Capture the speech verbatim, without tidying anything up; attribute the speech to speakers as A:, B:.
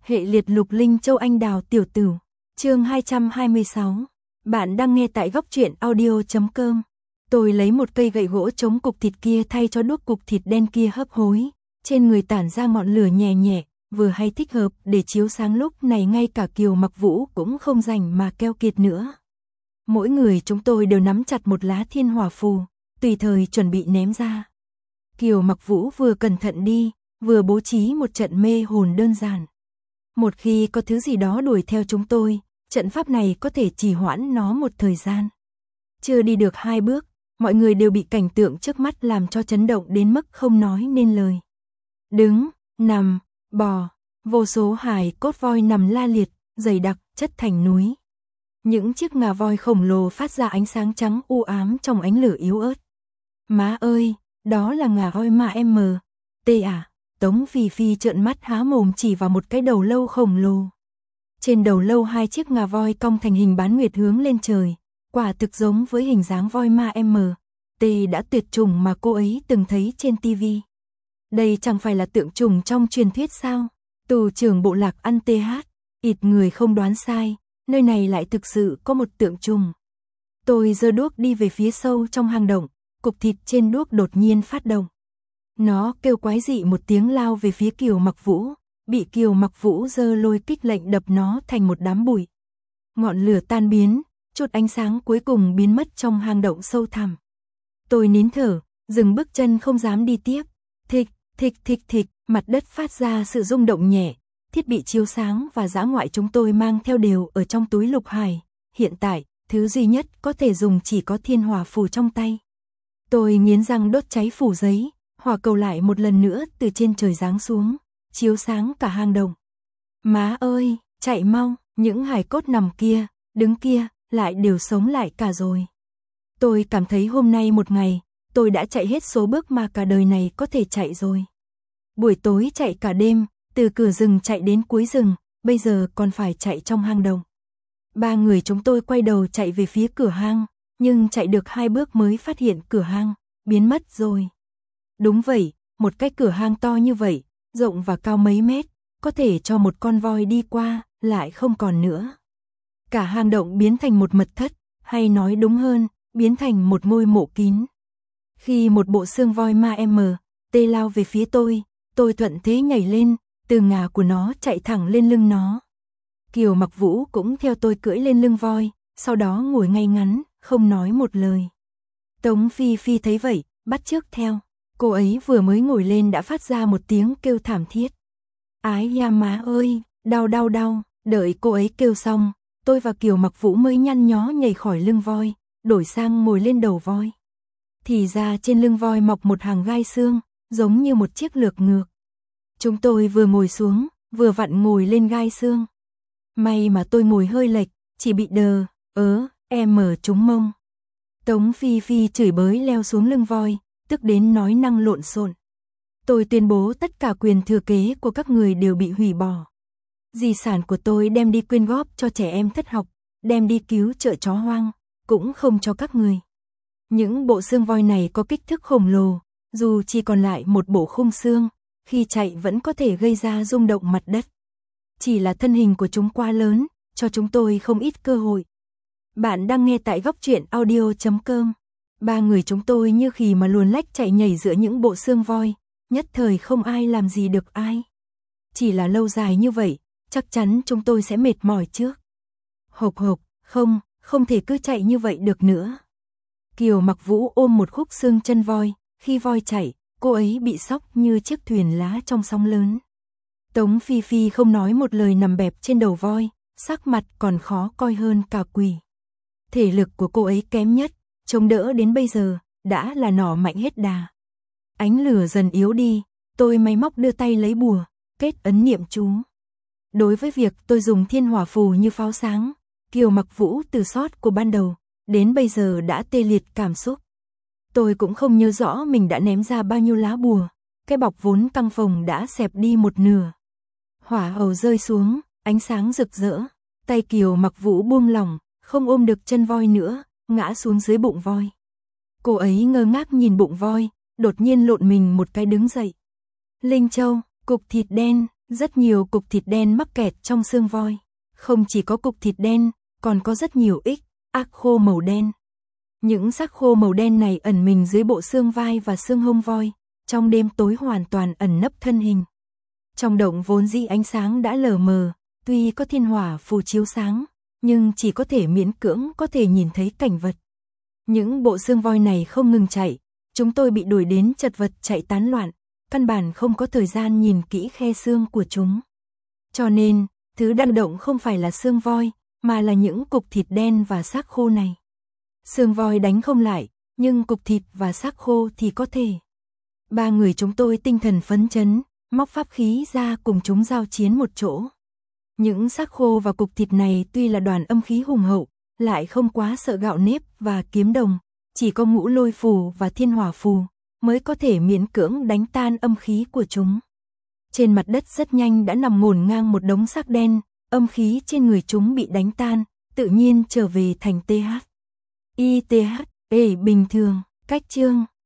A: Hệ liệt lục linh châu anh đào tiểu tử. Chương hai trăm hai mươi sáu. Bạn đang nghe tại góc truyện audio chấm com. Tôi lấy một cây gậy gỗ chống cục thịt kia thay cho đuốc cục thịt đen kia hấp hối, trên người tản ra ngọn lửa nhẹ nhẹ, vừa hay thích hợp để chiếu sáng lúc này ngay cả Kiều Mặc Vũ cũng không rảnh mà keo kiệt nữa. Mỗi người chúng tôi đều nắm chặt một lá thiên hỏa phù, tùy thời chuẩn bị ném ra. Kiều Mặc Vũ vừa cẩn thận đi, vừa bố trí một trận mê hồn đơn giản. Một khi có thứ gì đó đuổi theo chúng tôi, trận pháp này có thể trì hoãn nó một thời gian. Chưa đi được hai bước, mọi người đều bị cảnh tượng trước mắt làm cho chấn động đến mức không nói nên lời. Đứng, nằm, bò, vô số hài cốt voi nằm la liệt, dày đặc, chất thành núi. Những chiếc ngà voi khổng lồ phát ra ánh sáng trắng u ám trong ánh lửa yếu ớt. Má ơi, đó là ngà voi mà em mờ. Tê à? Tống Phi Phi trợn mắt há mồm chỉ vào một cái đầu lâu khổng lồ. Trên đầu lâu hai chiếc ngà voi cong thành hình bán nguyệt hướng lên trời, quả thực giống với hình dáng voi ma em mờ. Tê đã tuyệt chủng mà cô ấy từng thấy trên tivi. Đây chẳng phải là tượng trùng trong truyền thuyết sao? Tù trưởng bộ lạc ăn tê hát, ít người không đoán sai, nơi này lại thực sự có một tượng trùng. Tôi giơ đuốc đi về phía sâu trong hang động, cục thịt trên đuốc đột nhiên phát động. Nó kêu quái dị một tiếng lao về phía Kiều Mặc Vũ, bị Kiều Mặc Vũ giơ lôi kích lệnh đập nó thành một đám bụi. Ngọn lửa tan biến, chút ánh sáng cuối cùng biến mất trong hang động sâu thẳm. Tôi nín thở, dừng bước chân không dám đi tiếp. Thịch, thịch thịch thịch, mặt đất phát ra sự rung động nhẹ, thiết bị chiếu sáng và dã ngoại chúng tôi mang theo đều ở trong túi lục hải. Hiện tại, thứ duy nhất có thể dùng chỉ có thiên hỏa phù trong tay. Tôi nghiến răng đốt cháy phủ giấy. Hỏa cầu lại một lần nữa từ trên trời giáng xuống, chiếu sáng cả hang động. Má ơi, chạy mau, những hài cốt nằm kia, đứng kia, lại đều sống lại cả rồi. Tôi cảm thấy hôm nay một ngày, tôi đã chạy hết số bước mà cả đời này có thể chạy rồi. Buổi tối chạy cả đêm, từ cửa rừng chạy đến cuối rừng, bây giờ còn phải chạy trong hang động. Ba người chúng tôi quay đầu chạy về phía cửa hang, nhưng chạy được hai bước mới phát hiện cửa hang biến mất rồi. Đúng vậy, một cái cửa hang to như vậy, rộng và cao mấy mét, có thể cho một con voi đi qua, lại không còn nữa. Cả hang động biến thành một mật thất, hay nói đúng hơn, biến thành một ngôi mộ kín. Khi một bộ xương voi ma em tê lao về phía tôi, tôi thuận thế nhảy lên, từ ngà của nó chạy thẳng lên lưng nó. Kiều Mặc Vũ cũng theo tôi cưỡi lên lưng voi, sau đó ngồi ngay ngắn, không nói một lời. Tống Phi Phi thấy vậy, bắt chước theo. Cô ấy vừa mới ngồi lên đã phát ra một tiếng kêu thảm thiết. Ái da má ơi, đau đau đau, đợi cô ấy kêu xong, tôi và Kiều Mặc Vũ mới nhăn nhó nhảy khỏi lưng voi, đổi sang ngồi lên đầu voi. Thì ra trên lưng voi mọc một hàng gai xương, giống như một chiếc lược ngược. Chúng tôi vừa ngồi xuống, vừa vặn ngồi lên gai xương. May mà tôi ngồi hơi lệch, chỉ bị đờ, ớ, em mở trúng mông. Tống Phi Phi chửi bới leo xuống lưng voi, tức đến nói năng lộn xộn. Tôi tuyên bố tất cả quyền thừa kế của các người đều bị hủy bỏ. Di sản của tôi đem đi quyên góp cho trẻ em thất học, đem đi cứu chợ chó hoang, cũng không cho các người. Những bộ xương voi này có kích thước khổng lồ, dù chỉ còn lại một bộ khung xương, khi chạy vẫn có thể gây ra rung động mặt đất. Chỉ là thân hình của chúng quá lớn, cho chúng tôi không ít cơ hội. Bạn đang nghe tại góc truyện audio chấm com. Ba người chúng tôi như khỉ mà luồn lách chạy nhảy giữa những bộ xương voi, nhất thời không ai làm gì được ai. Chỉ là lâu dài như vậy, chắc chắn chúng tôi sẽ mệt mỏi trước. Hộc hộc, không, không thể cứ chạy như vậy được nữa. Kiều Mặc Vũ ôm một khúc xương chân voi, khi voi chạy, cô ấy bị sóc như chiếc thuyền lá trong sóng lớn. Tống Phi Phi không nói một lời nằm bẹp trên đầu voi, sắc mặt còn khó coi hơn cả quỷ. Thể lực của cô ấy kém nhất, chống đỡ đến bây giờ, đã là nỏ mạnh hết đà. Ánh lửa dần yếu đi, tôi máy móc đưa tay lấy bùa, kết ấn niệm chú. Đối với việc tôi dùng thiên hỏa phù như pháo sáng, Kiều Mặc Vũ từ sót của ban đầu, đến bây giờ đã tê liệt cảm xúc. Tôi cũng không nhớ rõ mình đã ném ra bao nhiêu lá bùa, cái bọc vốn căng phồng đã xẹp đi một nửa. Hỏa hầu rơi xuống, ánh sáng rực rỡ, tay Kiều Mặc Vũ buông lỏng, không ôm được chân voi nữa, ngã xuống dưới bụng voi. Cô ấy ngơ ngác nhìn bụng voi, đột nhiên lộn mình một cái đứng dậy. Linh Châu, cục thịt đen, Rất nhiều cục thịt đen mắc kẹt trong xương voi. Không chỉ có cục thịt đen, còn có rất nhiều ích, ác khô màu đen. Những xác khô màu đen này ẩn mình dưới bộ xương vai và xương hông voi, trong đêm tối hoàn toàn ẩn nấp thân hình. Trong động vốn dĩ ánh sáng đã lờ mờ, tuy có thiên hỏa phù chiếu sáng, nhưng chỉ có thể miễn cưỡng có thể nhìn thấy cảnh vật. Những bộ xương voi này không ngừng chạy, chúng tôi bị đuổi đến chật vật chạy tán loạn, căn bản không có thời gian nhìn kỹ khe xương của chúng. Cho nên, thứ đang động không phải là xương voi, mà là những cục thịt đen và xác khô này. Xương voi đánh không lại, nhưng cục thịt và xác khô thì có thể. Ba người chúng tôi tinh thần phấn chấn, móc pháp khí ra cùng chúng giao chiến một chỗ. Những xác khô và cục thịt này tuy là đoàn âm khí hùng hậu, lại không quá sợ gạo nếp và kiếm đồng, chỉ có ngũ lôi phù và thiên hỏa phù mới có thể miễn cưỡng đánh tan âm khí của chúng. Trên mặt đất rất nhanh đã nằm ngổn ngang một đống xác đen, âm khí trên người chúng bị đánh tan, tự nhiên trở về thành tê hát. i tê hát, ê bình thường, cách chương.